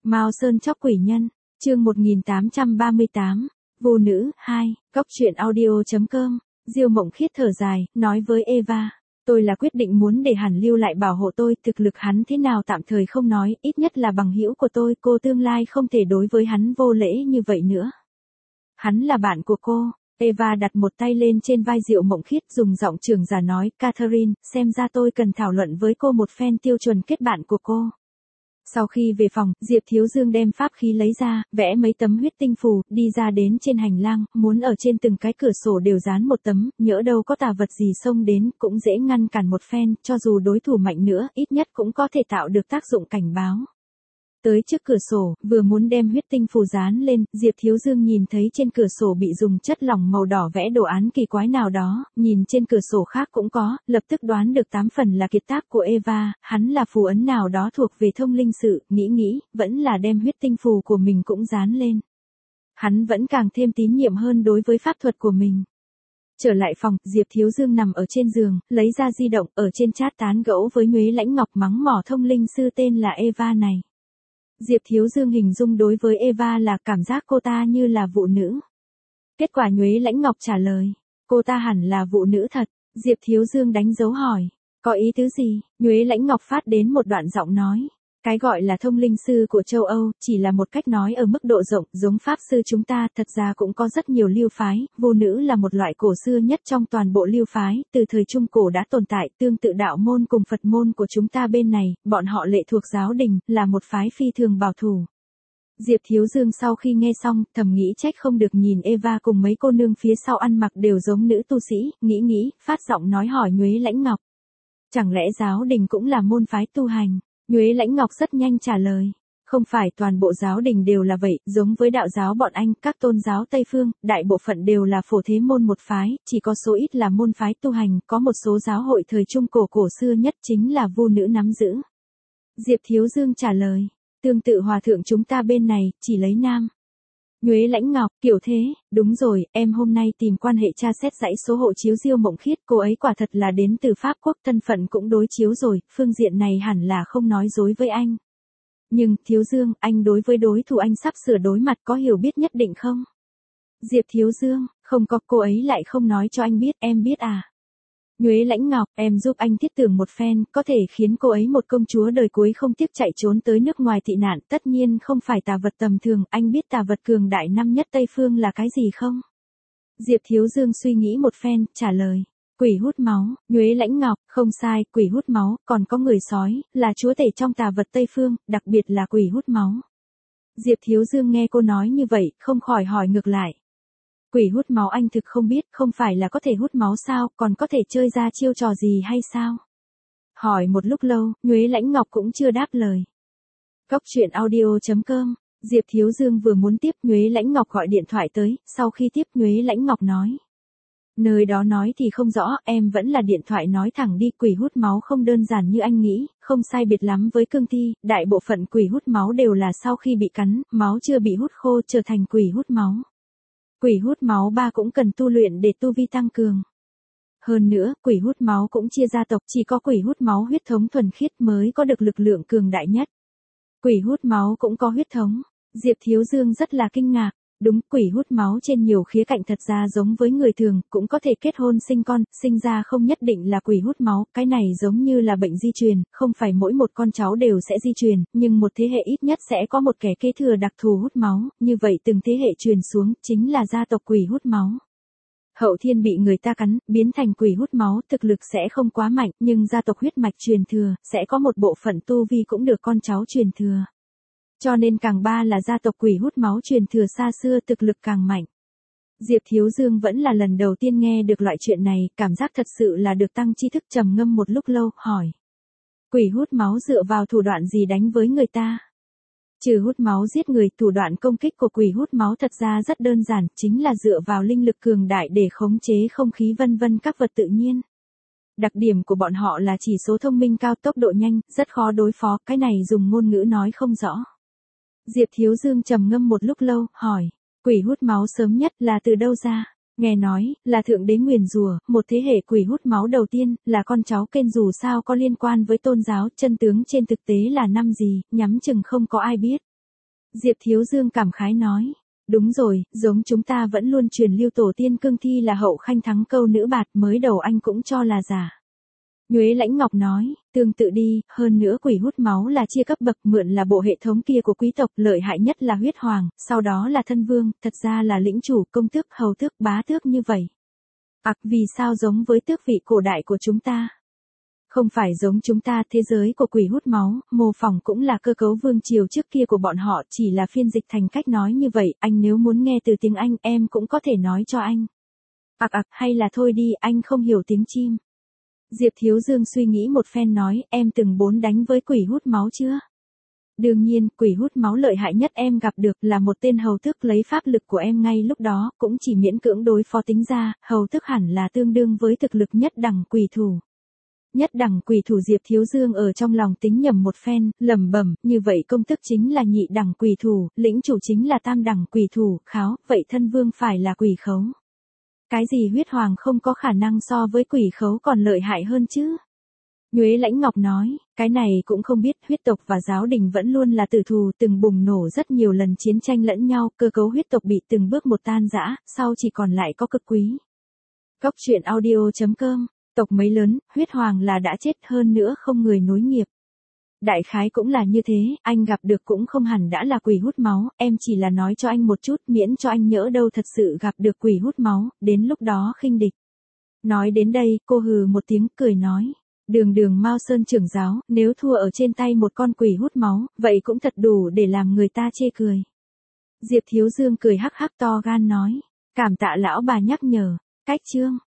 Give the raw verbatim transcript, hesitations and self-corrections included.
Mao Sơn chóc quỷ nhân, chương một nghìn tám trăm ba mươi tám, vô nữ, hai, góc truyện audio chấm com, Diêu Mộng Khiết thở dài, nói với Eva, tôi là quyết định muốn để Hàn lưu lại bảo hộ tôi, thực lực hắn thế nào tạm thời không nói, ít nhất là bằng hữu của tôi, cô tương lai không thể đối với hắn vô lễ như vậy nữa. Hắn là bạn của cô. Eva đặt một tay lên trên vai Diệu Mộng Khiết dùng giọng trưởng giả nói, Catherine, xem ra tôi cần thảo luận với cô một phen tiêu chuẩn kết bạn của cô. Sau khi về phòng, Diệp Thiếu Dương đem pháp khí lấy ra, vẽ mấy tấm huyết tinh phù, đi ra đến trên hành lang, muốn ở trên từng cái cửa sổ đều dán một tấm, nhỡ đâu có tà vật gì xông đến, cũng dễ ngăn cản một phen, cho dù đối thủ mạnh nữa, ít nhất cũng có thể tạo được tác dụng cảnh báo. Tới trước cửa sổ, vừa muốn đem huyết tinh phù dán lên, Diệp Thiếu Dương nhìn thấy trên cửa sổ bị dùng chất lỏng màu đỏ vẽ đồ án kỳ quái nào đó, nhìn trên cửa sổ khác cũng có, lập tức đoán được tám phần là kiệt tác của Eva, hắn là phù ấn nào đó thuộc về thông linh sự, nghĩ nghĩ, vẫn là đem huyết tinh phù của mình cũng dán lên. Hắn vẫn càng thêm tín nhiệm hơn đối với pháp thuật của mình. Trở lại phòng, Diệp Thiếu Dương nằm ở trên giường, lấy ra di động, ở trên chat tán gẫu với Nhuế Lãnh Ngọc mắng mỏ thông linh sư tên là Eva này. Diệp Thiếu Dương hình dung đối với Eva là cảm giác cô ta như là vụ nữ. Kết quả Nhuế Lãnh Ngọc trả lời, cô ta hẳn là vụ nữ thật. Diệp Thiếu Dương đánh dấu hỏi, có ý tứ gì? Nhuế Lãnh Ngọc phát đến một đoạn giọng nói, cái gọi là thông linh sư của châu Âu, chỉ là một cách nói ở mức độ rộng, giống pháp sư chúng ta, thật ra cũng có rất nhiều lưu phái, vô nữ là một loại cổ xưa nhất trong toàn bộ lưu phái, từ thời Trung Cổ đã tồn tại, tương tự đạo môn cùng Phật môn của chúng ta bên này, bọn họ lệ thuộc giáo đình, là một phái phi thường bảo thủ. Diệp Thiếu Dương sau khi nghe xong, thầm nghĩ trách không được nhìn Eva cùng mấy cô nương phía sau ăn mặc đều giống nữ tu sĩ, nghĩ nghĩ, phát giọng nói hỏi Nhuế Lãnh Ngọc. Chẳng lẽ giáo đình cũng là môn phái tu hành? Nhuế Lãnh Ngọc rất nhanh trả lời, không phải toàn bộ giáo đình đều là vậy, giống với đạo giáo bọn anh, các tôn giáo Tây Phương, đại bộ phận đều là phổ thế môn một phái, chỉ có số ít là môn phái tu hành, có một số giáo hội thời Trung Cổ cổ xưa nhất chính là vô nữ nắm giữ. Diệp Thiếu Dương trả lời, tương tự hòa thượng chúng ta bên này, chỉ lấy nam. Nhuế Lãnh Ngọc, kiểu thế, đúng rồi, em hôm nay tìm quan hệ tra xét dãy số hộ chiếu Diêu Mộng Khiết, cô ấy quả thật là đến từ Pháp Quốc, thân phận cũng đối chiếu rồi, phương diện này hẳn là không nói dối với anh. Nhưng, Thiếu Dương, anh đối với đối thủ anh sắp sửa đối mặt có hiểu biết nhất định không? Diệp Thiếu Dương, không có, cô ấy lại không nói cho anh biết, em biết à? Nhuế Lãnh Ngọc, em giúp anh thiết tưởng một phen, có thể khiến cô ấy một công chúa đời cuối không tiếc chạy trốn tới nước ngoài tị nạn, tất nhiên không phải tà vật tầm thường, anh biết tà vật cường đại năm nhất Tây Phương là cái gì không? Diệp Thiếu Dương suy nghĩ một phen, trả lời, quỷ hút máu. Nhuế Lãnh Ngọc, không sai, quỷ hút máu, còn có người sói, là chúa tể trong tà vật Tây Phương, đặc biệt là quỷ hút máu. Diệp Thiếu Dương nghe cô nói như vậy, không khỏi hỏi ngược lại. Quỷ hút máu anh thực không biết, không phải là có thể hút máu sao, còn có thể chơi ra chiêu trò gì hay sao? Hỏi một lúc lâu, Nhuế Lãnh Ngọc cũng chưa đáp lời. Góc truyện audio chấm com, Diệp Thiếu Dương vừa muốn tiếp, Nhuế Lãnh Ngọc gọi điện thoại tới, sau khi tiếp Nhuế Lãnh Ngọc nói. Nơi đó nói thì không rõ, em vẫn là điện thoại nói thẳng đi, quỷ hút máu không đơn giản như anh nghĩ, không sai biệt lắm với cương thi, đại bộ phận quỷ hút máu đều là sau khi bị cắn, máu chưa bị hút khô trở thành quỷ hút máu. Quỷ hút máu ba cũng cần tu luyện để tu vi tăng cường. Hơn nữa, quỷ hút máu cũng chia gia tộc, chỉ có quỷ hút máu huyết thống thuần khiết mới có được lực lượng cường đại nhất. Quỷ hút máu cũng có huyết thống. Diệp Thiếu Dương rất là kinh ngạc. Đúng, quỷ hút máu trên nhiều khía cạnh thật ra giống với người thường, cũng có thể kết hôn sinh con, sinh ra không nhất định là quỷ hút máu, cái này giống như là bệnh di truyền, không phải mỗi một con cháu đều sẽ di truyền, nhưng một thế hệ ít nhất sẽ có một kẻ kế thừa đặc thù hút máu, như vậy từng thế hệ truyền xuống, chính là gia tộc quỷ hút máu. Hậu thiên bị người ta cắn, biến thành quỷ hút máu, thực lực sẽ không quá mạnh, nhưng gia tộc huyết mạch truyền thừa, sẽ có một bộ phận tu vi cũng được con cháu truyền thừa. Cho nên càng ba là gia tộc quỷ hút máu truyền thừa xa xưa, thực lực càng mạnh. Diệp Thiếu Dương vẫn là lần đầu tiên nghe được loại chuyện này, cảm giác thật sự là được tăng tri thức, trầm ngâm một lúc lâu, hỏi. Quỷ hút máu dựa vào thủ đoạn gì đánh với người ta? Trừ hút máu giết người, thủ đoạn công kích của quỷ hút máu thật ra rất đơn giản, chính là dựa vào linh lực cường đại để khống chế không khí vân vân các vật tự nhiên. Đặc điểm của bọn họ là chỉ số thông minh cao, tốc độ nhanh, rất khó đối phó, cái này dùng ngôn ngữ nói không rõ. Diệp Thiếu Dương trầm ngâm một lúc lâu, hỏi, quỷ hút máu sớm nhất là từ đâu ra? Nghe nói, là thượng đế nguyền rủa, một thế hệ quỷ hút máu đầu tiên, là con cháu kênh dù sao có liên quan với tôn giáo, chân tướng trên thực tế là năm gì, nhắm chừng không có ai biết. Diệp Thiếu Dương cảm khái nói. Đúng rồi, giống chúng ta vẫn luôn truyền lưu tổ tiên cương thi là hậu khanh thắng câu nữ bạt, mới đầu anh cũng cho là giả. Nhuế Lãnh Ngọc nói, tương tự đi, hơn nữa quỷ hút máu là chia cấp bậc, mượn là bộ hệ thống kia của quý tộc, lợi hại nhất là huyết hoàng, sau đó là thân vương, thật ra là lĩnh chủ, công tước, hầu tước, bá tước như vậy. Ặc, vì sao giống với tước vị cổ đại của chúng ta? Không phải giống chúng ta, thế giới của quỷ hút máu, mô phỏng cũng là cơ cấu vương triều trước kia của bọn họ, chỉ là phiên dịch thành cách nói như vậy, anh nếu muốn nghe từ tiếng Anh, em cũng có thể nói cho anh. Ặc ặc, hay là thôi đi, anh không hiểu tiếng chim. Diệp Thiếu Dương suy nghĩ một phen nói, em từng bốn đánh với quỷ hút máu chưa? Đương nhiên, quỷ hút máu lợi hại nhất em gặp được là một tên hầu tước lấy pháp lực của em ngay lúc đó, cũng chỉ miễn cưỡng đối phó tính ra, hầu tước hẳn là tương đương với thực lực nhất đẳng quỷ thủ. Nhất đẳng quỷ thủ. Diệp Thiếu Dương ở trong lòng tính nhầm một phen, lẩm bẩm, như vậy công tước chính là nhị đẳng quỷ thủ, lĩnh chủ chính là tam đẳng quỷ thủ, kháo, vậy thân vương phải là quỷ khấu. Cái gì huyết hoàng không có khả năng so với quỷ khấu còn lợi hại hơn chứ? Nhuế Lãnh Ngọc nói, cái này cũng không biết, huyết tộc và giáo đình vẫn luôn là tử thù, từng bùng nổ rất nhiều lần chiến tranh lẫn nhau, cơ cấu huyết tộc bị từng bước một tan rã, sau chỉ còn lại có cực quý. Góc truyện audio chấm com, tộc mấy lớn, huyết hoàng là đã chết, hơn nữa không người nối nghiệp. Đại khái cũng là như thế, anh gặp được cũng không hẳn đã là quỷ hút máu, em chỉ là nói cho anh một chút, miễn cho anh nhỡ đâu thật sự gặp được quỷ hút máu, đến lúc đó khinh địch. Nói đến đây, cô hừ một tiếng, cười nói, đường đường Mao Sơn trưởng giáo, nếu thua ở trên tay một con quỷ hút máu, vậy cũng thật đủ để làm người ta chê cười. Diệp Thiếu Dương cười hắc hắc to gan nói, cảm tạ lão bà nhắc nhở, cách chương.